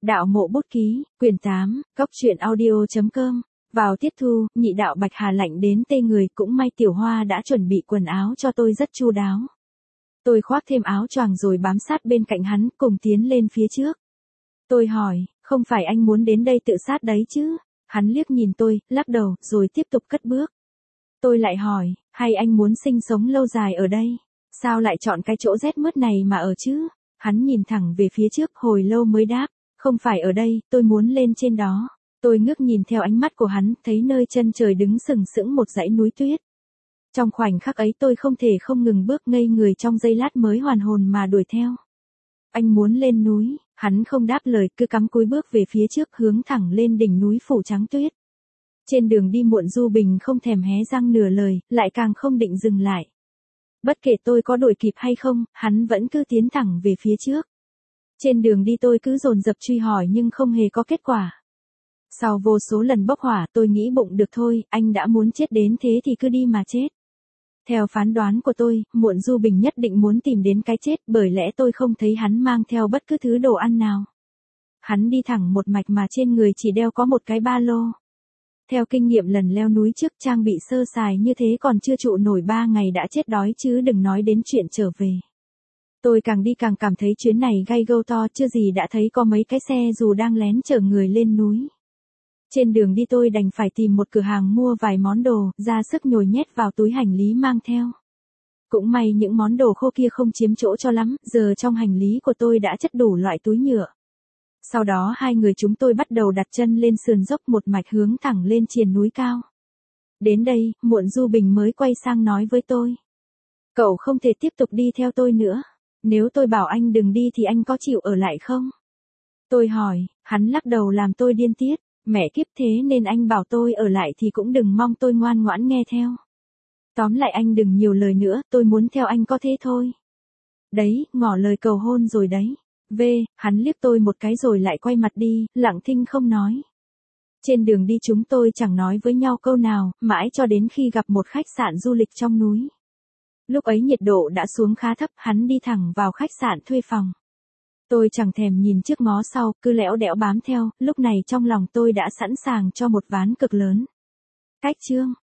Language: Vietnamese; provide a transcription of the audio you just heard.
Đạo Mộ Bút Ký, quyển 8, Cốc truyện audio.com. Vào tiết thu, nhị đạo Bạch Hà lạnh đến tê người, cũng may Tiểu Hoa đã chuẩn bị quần áo cho tôi rất chu đáo. Tôi khoác thêm áo choàng rồi bám sát bên cạnh hắn, cùng tiến lên phía trước. Tôi hỏi, không phải anh muốn đến đây tự sát đấy chứ? Hắn liếc nhìn tôi, lắc đầu, rồi tiếp tục cất bước. Tôi lại hỏi, hay anh muốn sinh sống lâu dài ở đây? Sao lại chọn cái chỗ rét mướt này mà ở chứ? Hắn nhìn thẳng về phía trước, hồi lâu mới đáp, không phải ở đây, tôi muốn lên trên đó. Tôi ngước nhìn theo ánh mắt của hắn, thấy nơi chân trời đứng sừng sững một dãy núi tuyết. Trong khoảnh khắc ấy tôi không thể không ngừng bước, ngây người trong giây lát mới hoàn hồn mà đuổi theo. Anh muốn lên núi, hắn không đáp lời, cứ cắm cúi bước về phía trước, hướng thẳng lên đỉnh núi phủ trắng tuyết. Trên đường đi Muộn Du Bình không thèm hé răng nửa lời, lại càng không định dừng lại. Bất kể tôi có đuổi kịp hay không, hắn vẫn cứ tiến thẳng về phía trước. Trên đường đi tôi cứ dồn dập truy hỏi nhưng không hề có kết quả. Sau vô số lần bốc hỏa, tôi nghĩ bụng được thôi, anh đã muốn chết đến thế thì cứ đi mà chết. Theo phán đoán của tôi, Muộn Du Bình nhất định muốn tìm đến cái chết, bởi lẽ tôi không thấy hắn mang theo bất cứ thứ đồ ăn nào. Hắn đi thẳng một mạch mà trên người chỉ đeo có một cái ba lô. Theo kinh nghiệm lần leo núi trước, trang bị sơ sài như thế còn chưa trụ nổi 3 ngày đã chết đói chứ đừng nói đến chuyện trở về. Tôi càng đi càng cảm thấy chuyến này gay go to, chưa gì đã thấy có mấy cái xe dù đang lén chở người lên núi. Trên đường đi tôi đành phải tìm một cửa hàng mua vài món đồ, ra sức nhồi nhét vào túi hành lý mang theo. Cũng may những món đồ khô kia không chiếm chỗ cho lắm, giờ trong hành lý của tôi đã chất đủ loại túi nhựa. Sau đó hai người chúng tôi bắt đầu đặt chân lên sườn dốc một mạch hướng thẳng lên triền núi cao. Đến đây, Muộn Du Bình mới quay sang nói với tôi. Cậu không thể tiếp tục đi theo tôi nữa. Nếu tôi bảo anh đừng đi thì anh có chịu ở lại không? Tôi hỏi, hắn lắc đầu làm tôi điên tiết. Mẹ kiếp, thế nên anh bảo tôi ở lại thì cũng đừng mong tôi ngoan ngoãn nghe theo. Tóm lại anh đừng nhiều lời nữa, tôi muốn theo anh có thế thôi. Đấy, ngỏ lời cầu hôn rồi đấy. Hắn liếc tôi một cái rồi lại quay mặt đi, lặng thinh không nói. Trên đường đi chúng tôi chẳng nói với nhau câu nào, mãi cho đến khi gặp một khách sạn du lịch trong núi. Lúc ấy nhiệt độ đã xuống khá thấp, hắn đi thẳng vào khách sạn thuê phòng. Tôi chẳng thèm nhìn trước ngó sau, cứ lẽo đẽo bám theo, lúc này trong lòng tôi đã sẵn sàng cho một ván cực lớn. Cách chương